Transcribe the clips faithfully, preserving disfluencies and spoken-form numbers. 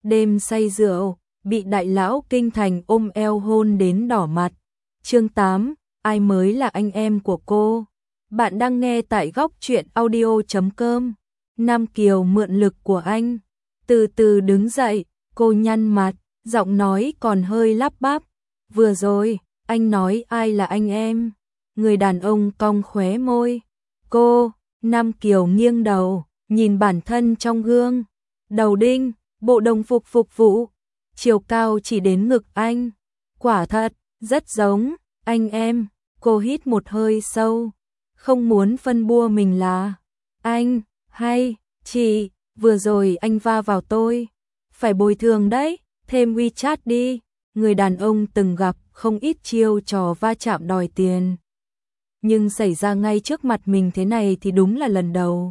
đêm say rượu, bị đại lão kinh thành ôm eo hôn đến đỏ mặt. Chương tám, ai mới là anh em của cô? Bạn đang nghe tại góc truyện audio chấm com. Nam Kiều mượn lực của anh, từ từ đứng dậy, cô nhăn mặt, giọng nói còn hơi lắp bắp. Vừa rồi, anh nói ai là anh em? Người đàn ông cong khóe môi. Cô, Nam Kiều nghiêng đầu, nhìn bản thân trong gương. Đầu đinh, bộ đồng phục phục vụ, chiều cao chỉ đến ngực anh. Quả thật, rất giống, anh em. Cô hít một hơi sâu, không muốn phân bua mình là anh, hay, chị, vừa rồi anh va vào tôi. Phải bồi thường đấy, thêm WeChat đi. Người đàn ông từng gặp không ít chiêu trò va chạm đòi tiền, nhưng xảy ra ngay trước mặt mình thế này thì đúng là lần đầu.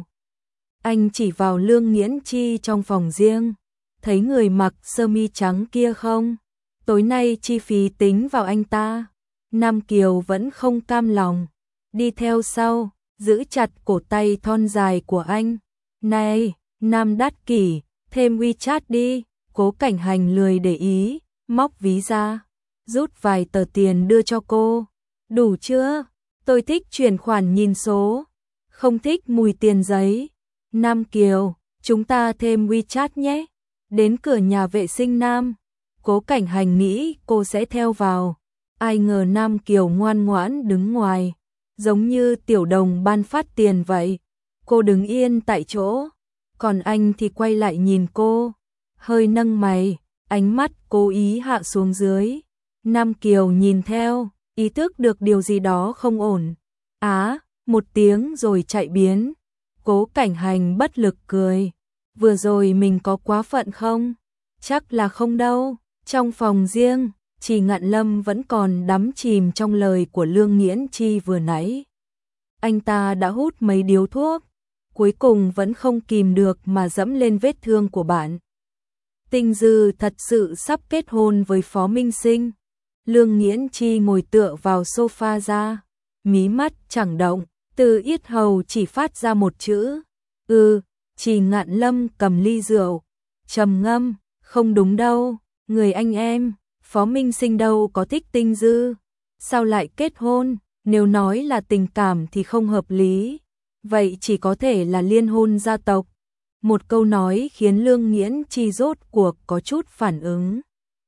Anh chỉ vào Lương Nghiễn Chi trong phòng riêng, thấy người mặc sơ mi trắng kia không? Tối nay chi phí tính vào anh ta. Nam Kiều vẫn không cam lòng, đi theo sau, giữ chặt cổ tay thon dài của anh. Này, Nam Đát Kỷ, thêm WeChat đi. Cố Cảnh Hành lười để ý, móc ví ra, rút vài tờ tiền đưa cho cô. Đủ chưa? Tôi thích chuyển khoản nhìn số, không thích mùi tiền giấy. Nam Kiều, chúng ta thêm WeChat nhé. Đến cửa nhà vệ sinh Nam, Cố Cảnh Hành nghĩ cô sẽ theo vào. Ai ngờ Nam Kiều ngoan ngoãn đứng ngoài, giống như tiểu đồng ban phát tiền vậy. Cô đứng yên tại chỗ, còn anh thì quay lại nhìn cô, hơi nâng mày, ánh mắt cố ý hạ xuống dưới. Nam Kiều nhìn theo, ý thức được điều gì đó không ổn. Á, một tiếng rồi chạy biến. Cố Cảnh Hành bất lực cười. Vừa rồi mình có quá phận không? Chắc là không đâu. Trong phòng riêng, Trì Ngạn Lâm vẫn còn đắm chìm trong lời của Lương Nghiễn Chi vừa nãy. Anh ta đã hút mấy điếu thuốc, cuối cùng vẫn không kìm được mà dẫm lên vết thương của bạn. Tinh Dư thật sự sắp kết hôn với Phó Minh Sinh. Lương Nghiễn Chi ngồi tựa vào sofa ra, mí mắt chẳng động, từ yết hầu chỉ phát ra một chữ. Ừ, Trì Ngạn Lâm cầm ly rượu, trầm ngâm, không đúng đâu, người anh em, Phó Minh Sinh đâu có thích Tinh Dư. Sao lại kết hôn? Nếu nói là tình cảm thì không hợp lý, vậy chỉ có thể là liên hôn gia tộc. Một câu nói khiến Lương Nghiễn Chi rốt cuộc có chút phản ứng.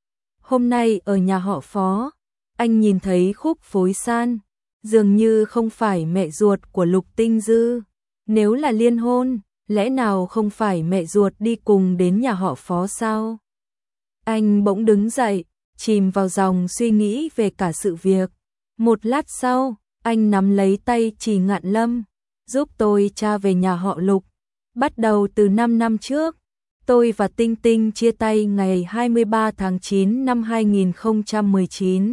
Hôm nay ở nhà họ Phó, anh nhìn thấy Khúc Phối San, dường như không phải mẹ ruột của Lục Tinh Dư. Nếu là liên hôn, lẽ nào không phải mẹ ruột đi cùng đến nhà họ Phó sao? Anh bỗng đứng dậy, chìm vào dòng suy nghĩ về cả sự việc. Một lát sau, anh nắm lấy tay Trì Ngạn Lâm, giúp tôi tra về nhà họ Lục. Bắt đầu từ năm năm trước, tôi và Tinh Tinh chia tay ngày hai mươi ba tháng chín năm hai nghìn không trăm mười chín.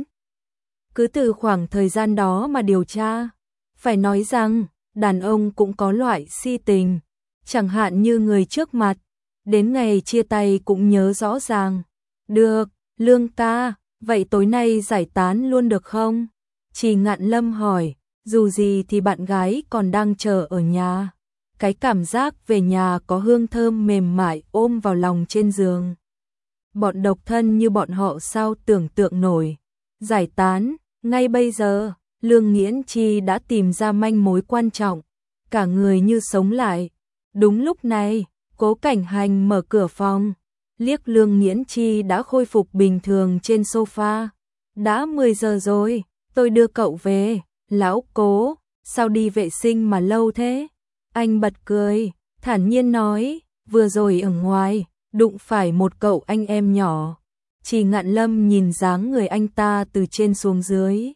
Cứ từ khoảng thời gian đó mà điều tra, phải nói rằng đàn ông cũng có loại si tình, chẳng hạn như người trước mặt, đến ngày chia tay cũng nhớ rõ ràng. Được, Lương ca, vậy tối nay giải tán luôn được không? Trì Ngạn Lâm hỏi, dù gì thì bạn gái còn đang chờ ở nhà. Cái cảm giác về nhà có hương thơm mềm mại ôm vào lòng trên giường. Bọn độc thân như bọn họ sao tưởng tượng nổi. Giải tán, ngay bây giờ, Lương Nghiễn Chi đã tìm ra manh mối quan trọng. Cả người như sống lại. Đúng lúc này, Cố Cảnh Hành mở cửa phòng. Liếc Lương Nghiễn Chi đã khôi phục bình thường trên sofa. Đã mười giờ rồi, tôi đưa cậu về. Lão Cố, sao đi vệ sinh mà lâu thế? Anh bật cười, thản nhiên nói, vừa rồi ở ngoài, đụng phải một cậu anh em nhỏ. Trì Ngạn Lâm nhìn dáng người anh ta từ trên xuống dưới.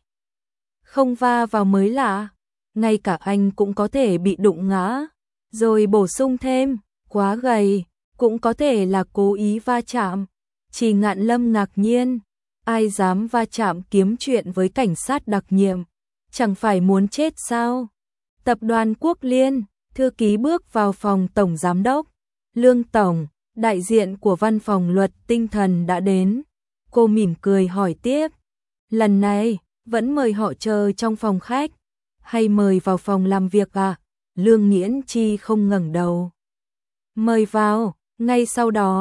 Không va vào mới lạ, ngay cả anh cũng có thể bị đụng ngã. Rồi bổ sung thêm, quá gầy, cũng có thể là cố ý va chạm. Trì Ngạn Lâm ngạc nhiên, ai dám va chạm kiếm chuyện với cảnh sát đặc nhiệm, chẳng phải muốn chết sao? Tập đoàn Quốc Liên, thư ký bước vào phòng tổng giám đốc. Lương tổng, đại diện của văn phòng luật tinh thần đã đến. Cô mỉm cười hỏi tiếp, lần này vẫn mời họ chờ trong phòng khách hay mời vào phòng làm việc à? Lương Nghiễn Chi không ngẩng đầu. Mời vào. Ngay sau đó,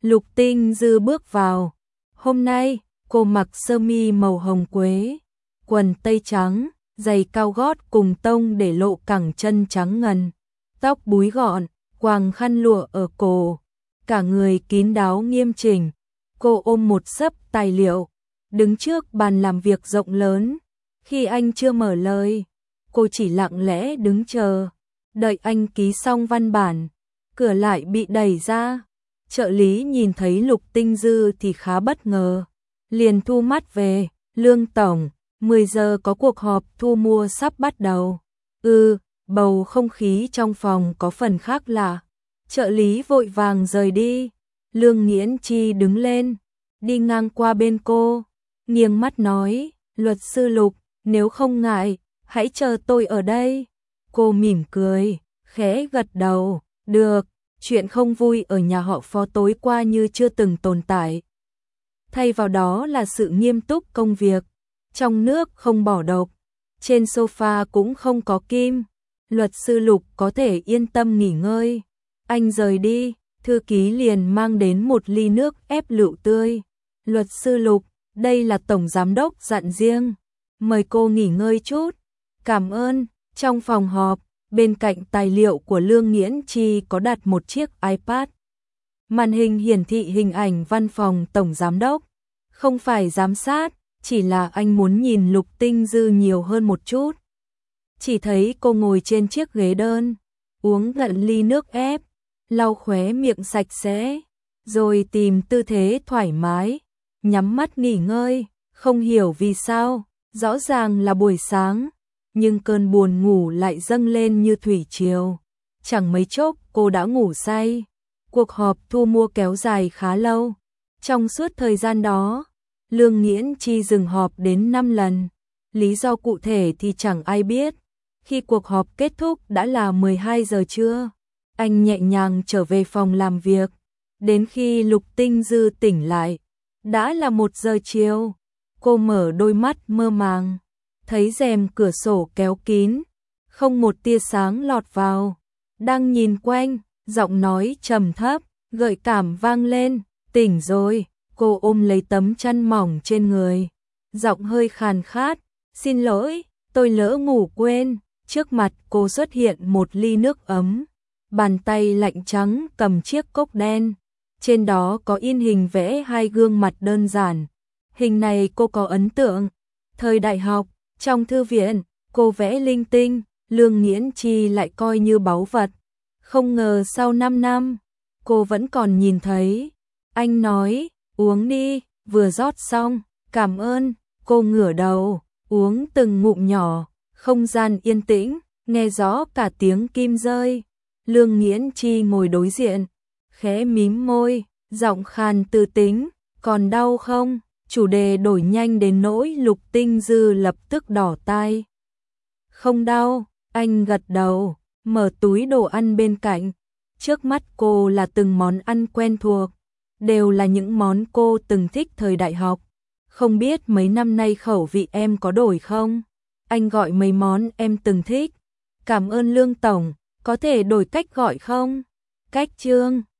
Lục Tinh Dư bước vào. Hôm nay, cô mặc sơ mi màu hồng quế, quần tây trắng, giày cao gót cùng tông để lộ cẳng chân trắng ngần, tóc búi gọn, quàng khăn lụa ở cổ, cả người kín đáo nghiêm chỉnh. Cô ôm một xấp tài liệu, đứng trước bàn làm việc rộng lớn. Khi anh chưa mở lời, cô chỉ lặng lẽ đứng chờ, đợi anh ký xong văn bản. Cửa lại bị đẩy ra. Trợ lý nhìn thấy Lục Tinh Dư thì khá bất ngờ, liền thu mắt về. Lương tổng, mười giờ có cuộc họp thu mua sắp bắt đầu. Ừ, bầu không khí trong phòng có phần khác lạ. Trợ lý vội vàng rời đi. Lương Nghiễn Chi đứng lên, đi ngang qua bên cô, nghiêng mắt nói, luật sư Lục, nếu không ngại, hãy chờ tôi ở đây. Cô mỉm cười, khẽ gật đầu, được. Chuyện không vui ở nhà họ Phó tối qua như chưa từng tồn tại. Thay vào đó là sự nghiêm túc công việc. Trong nước không bỏ độc, trên sofa cũng không có kim. Luật sư Lục có thể yên tâm nghỉ ngơi. Anh rời đi, thư ký liền mang đến một ly nước ép lựu tươi. Luật sư Lục, đây là tổng giám đốc dặn riêng, mời cô nghỉ ngơi chút. Cảm ơn. Trong phòng họp, bên cạnh tài liệu của Lương Nghiễn Chi có đặt một chiếc iPad. Màn hình hiển thị hình ảnh văn phòng tổng giám đốc. Không phải giám sát, chỉ là anh muốn nhìn Lục Tinh Dư nhiều hơn một chút. Chỉ thấy cô ngồi trên chiếc ghế đơn, uống ngụm ly nước ép, lau khóe miệng sạch sẽ, rồi tìm tư thế thoải mái, nhắm mắt nghỉ ngơi. Không hiểu vì sao, rõ ràng là buổi sáng, nhưng cơn buồn ngủ lại dâng lên như thủy triều. Chẳng mấy chốc cô đã ngủ say. Cuộc họp thu mua kéo dài khá lâu. Trong suốt thời gian đó, Lương Nghiễn Chi dừng họp đến năm lần. Lý do cụ thể thì chẳng ai biết. Khi cuộc họp kết thúc đã là mười hai giờ trưa. Anh nhẹ nhàng trở về phòng làm việc. Đến khi Lục Tinh Dư tỉnh lại, đã là một giờ chiều. Cô mở đôi mắt mơ màng, thấy rèm cửa sổ kéo kín, không một tia sáng lọt vào. Đang nhìn quanh, giọng nói trầm thấp, gợi cảm vang lên, tỉnh rồi. Cô ôm lấy tấm chăn mỏng trên người, giọng hơi khàn khát, xin lỗi, tôi lỡ ngủ quên. Trước mặt cô xuất hiện một ly nước ấm, bàn tay lạnh trắng cầm chiếc cốc đen, trên đó có in hình vẽ hai gương mặt đơn giản. Hình này cô có ấn tượng, thời đại học, trong thư viện, cô vẽ linh tinh, Lương Nghiễn Chi lại coi như báu vật. Không ngờ sau năm năm, cô vẫn còn nhìn thấy. Anh nói, uống đi, vừa rót xong, cảm ơn. Cô ngửa đầu, uống từng ngụm nhỏ, không gian yên tĩnh, nghe rõ cả tiếng kim rơi. Lương Nghiễn Chi ngồi đối diện, khẽ mím môi, giọng khàn từ tính, còn đau không? Chủ đề đổi nhanh đến nỗi Lục Tinh Dư lập tức đỏ tai. Không đau, anh gật đầu, mở túi đồ ăn bên cạnh. Trước mắt cô là từng món ăn quen thuộc, đều là những món cô từng thích thời đại học. Không biết mấy năm nay khẩu vị em có đổi không? Anh gọi mấy món em từng thích. Cảm ơn Lương Tổng, có thể đổi cách gọi không? Cách Trương.